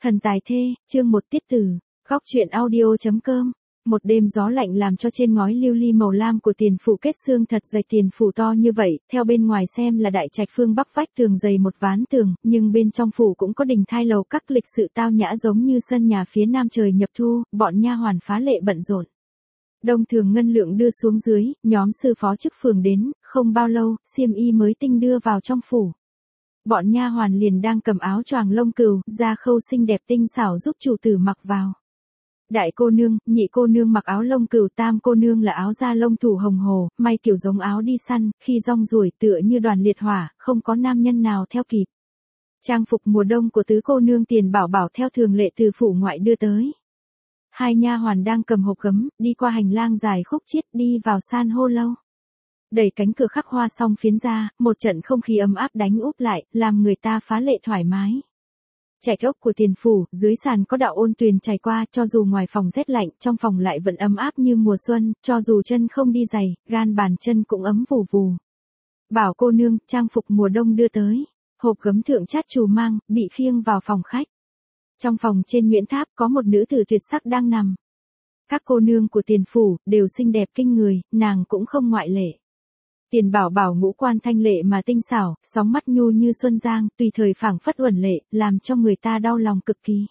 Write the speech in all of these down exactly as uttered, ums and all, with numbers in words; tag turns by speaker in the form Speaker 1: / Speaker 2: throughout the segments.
Speaker 1: Thần tài thê, chương một tiết tử, góc truyện audio chấm com. Một đêm gió lạnh làm cho trên ngói lưu ly màu lam của tiền phủ kết xương thật dày, tiền phủ to như vậy, theo bên ngoài xem là đại trạch phương bắc vách tường dày một ván tường, nhưng bên trong phủ cũng có đình thai lầu các lịch sự tao nhã giống như sân nhà phía nam trời nhập thu, bọn nha hoàn phá lệ bận rộn. Đông thường ngân lượng đưa xuống dưới, nhóm sư phó chức phường đến, không bao lâu, xiêm y mới tinh đưa vào trong phủ. Bọn nha hoàn liền đang cầm áo choàng lông cừu, da khâu xinh đẹp tinh xảo giúp chủ tử mặc vào. Đại cô nương, nhị cô nương mặc áo lông cừu, tam cô nương là áo da lông thủ hồng hồ, may kiểu giống áo đi săn, khi rong ruổi tựa như đoàn liệt hỏa, không có nam nhân nào theo kịp. Trang phục mùa đông của tứ cô nương Tiền Bảo Bảo theo thường lệ từ phủ ngoại đưa tới. Hai nha hoàn đang cầm hộp gấm, đi qua hành lang dài khúc chiết đi vào san hô lâu. Đẩy cánh cửa khắc hoa xong phiến ra, một trận không khí ấm áp đánh úp lại, làm người ta phá lệ thoải mái. Trạch ốc của tiền phủ, dưới sàn có đạo ôn tuyền chảy qua, cho dù ngoài phòng rét lạnh, trong phòng lại vẫn ấm áp như mùa xuân, cho dù chân không đi giày, gan bàn chân cũng ấm vù vù. Bảo cô nương, trang phục mùa đông đưa tới. Hộp gấm thượng chát trù mang, bị khiêng vào phòng khách. Trong phòng trên Nguyễn Tháp có một nữ tử tuyệt sắc đang nằm. Các cô nương của tiền phủ, đều xinh đẹp kinh người, nàng cũng không ngoại lệ. Tiền Bảo Bảo ngũ quan thanh lệ mà tinh xảo, sóng mắt nhu như xuân giang, tùy thời phảng phất uẩn lệ, làm cho người ta đau lòng cực kỳ.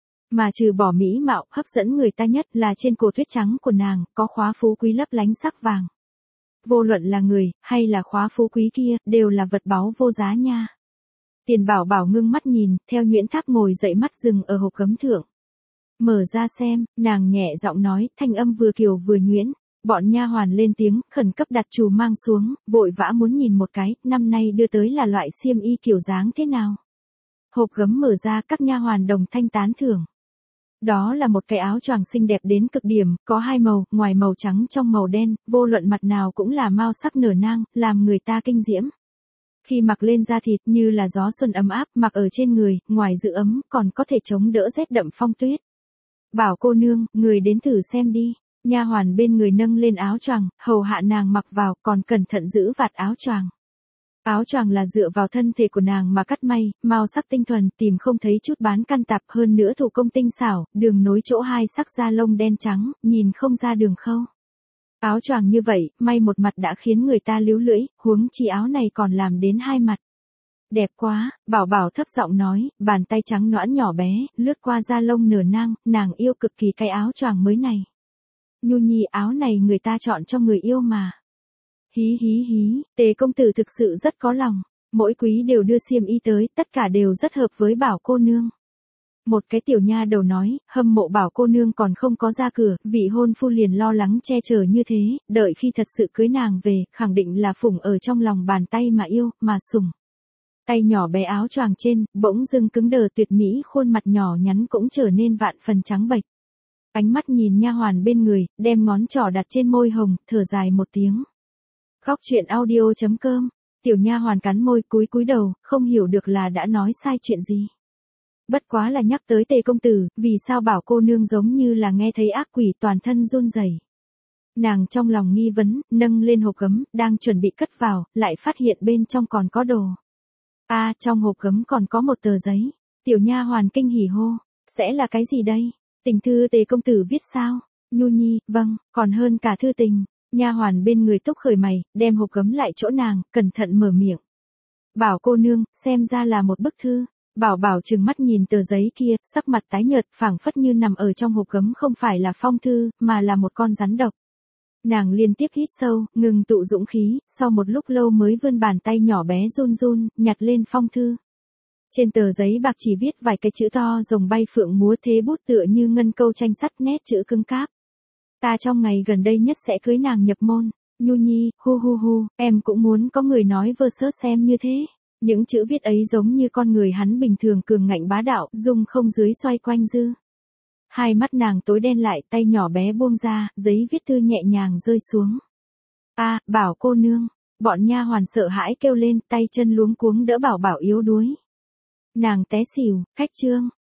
Speaker 1: Mà trừ bỏ mỹ mạo, hấp dẫn người ta nhất là trên cổ tuyết trắng của nàng, có khóa phú quý lấp lánh sắc vàng. Vô luận là người, hay là khóa phú quý kia, đều là vật báu vô giá nha. Tiền Bảo Bảo ngưng mắt nhìn, theo Nguyễn Tháp ngồi dậy mắt dừng ở hộp gấm thượng. Mở ra xem, nàng nhẹ giọng nói, thanh âm vừa kiều vừa nhuyễn. Bọn nha hoàn lên tiếng, khẩn cấp đặt chù mang xuống, vội vã muốn nhìn một cái, năm nay đưa tới là loại xiêm y kiểu dáng thế nào. Hộp gấm mở ra, các nha hoàn đồng thanh tán thưởng. Đó là một cái áo choàng xinh đẹp đến cực điểm, có hai màu, ngoài màu trắng trong màu đen, vô luận mặt nào cũng là mao sắc nở nang, làm người ta kinh diễm. Khi mặc lên da thịt như là gió xuân ấm áp, mặc ở trên người, ngoài giữ ấm, còn có thể chống đỡ rét đậm phong tuyết. Bảo cô nương, người đến thử xem đi. Nha hoàn bên người nâng lên áo choàng, hầu hạ nàng mặc vào, còn cẩn thận giữ vạt áo choàng. Áo choàng là dựa vào thân thể của nàng mà cắt may, màu sắc tinh thuần, tìm không thấy chút bán căn tạp, hơn nữa thủ công tinh xảo, đường nối chỗ hai sắc da lông đen trắng, nhìn không ra đường khâu. Áo choàng như vậy, may một mặt đã khiến người ta líu lưỡi, huống chi áo này còn làm đến hai mặt. Đẹp quá, Bảo Bảo thấp giọng nói, bàn tay trắng nõn nhỏ bé, lướt qua da lông nở nang, nàng yêu cực kỳ cái áo choàng mới này. Nhu nhi, áo này người ta chọn cho người yêu mà. Hí hí hí, Tề công tử thực sự rất có lòng, mỗi quý đều đưa xiêm y tới, tất cả đều rất hợp với Bảo cô nương. Một cái tiểu nha đầu nói, hâm mộ Bảo cô nương còn không có ra cửa, vị hôn phu liền lo lắng che chở như thế, đợi khi thật sự cưới nàng về, khẳng định là phụng ở trong lòng bàn tay mà yêu, mà sủng. Tay nhỏ bé áo choàng trên, bỗng dưng cứng đờ tuyệt mỹ, khuôn mặt nhỏ nhắn cũng trở nên vạn phần trắng bệch. Ánh mắt nhìn nha hoàn bên người, đem ngón trỏ đặt trên môi hồng, thở dài một tiếng. Góc truyện audio chấm com. Tiểu nha hoàn cắn môi, cúi cúi đầu, không hiểu được là đã nói sai chuyện gì. Bất quá là nhắc tới Tề công tử, vì sao Bảo cô nương giống như là nghe thấy ác quỷ, toàn thân run rẩy. Nàng trong lòng nghi vấn, nâng lên hộp gấm, đang chuẩn bị cất vào, lại phát hiện bên trong còn có đồ. A, à, trong hộp gấm còn có một tờ giấy. Tiểu nha hoàn kinh hỉ hô, sẽ là cái gì đây? Tình thư Tề công tử viết sao? Nhu nhi, vâng, còn hơn cả thư tình. Nha hoàn bên người túc khởi mày, đem hộp gấm lại chỗ nàng, cẩn thận mở miệng. Bảo cô nương, xem ra là một bức thư. Bảo Bảo trừng mắt nhìn tờ giấy kia, sắc mặt tái nhợt, phảng phất như nằm ở trong hộp gấm không phải là phong thư, mà là một con rắn độc. Nàng liên tiếp hít sâu, ngừng tụ dũng khí, sau một lúc lâu mới vươn bàn tay nhỏ bé run run, nhặt lên phong thư. Trên tờ giấy bạc chỉ viết vài cái chữ to, rồng bay phượng múa, thế bút tựa như ngân câu tranh sắt, nét chữ cứng cáp. Ta trong ngày gần đây nhất sẽ cưới nàng nhập môn. Nhu nhi, hu hu hu, em cũng muốn có người nói vơ sớt xem như thế. Những chữ viết ấy giống như con người hắn bình thường cường ngạnh bá đạo, dung không dưới xoay quanh dư. Hai mắt nàng tối đen lại, tay nhỏ bé buông ra, giấy viết thư nhẹ nhàng rơi xuống. A, à, Bảo cô nương. Bọn nha hoàn sợ hãi kêu lên, tay chân luống cuống đỡ Bảo Bảo yếu đuối. Nàng té xỉu, khách trương,